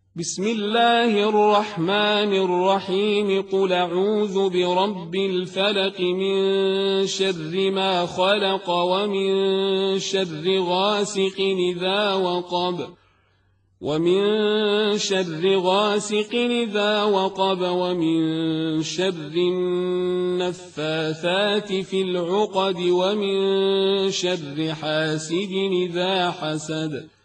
بسم الله الرحمن الرحيم قل أعوذ برب الفلق من شر ما خلق ومن شر غاسق إذا وقب ومن شر النفاثات في العقد ومن شر حاسد إذا حسد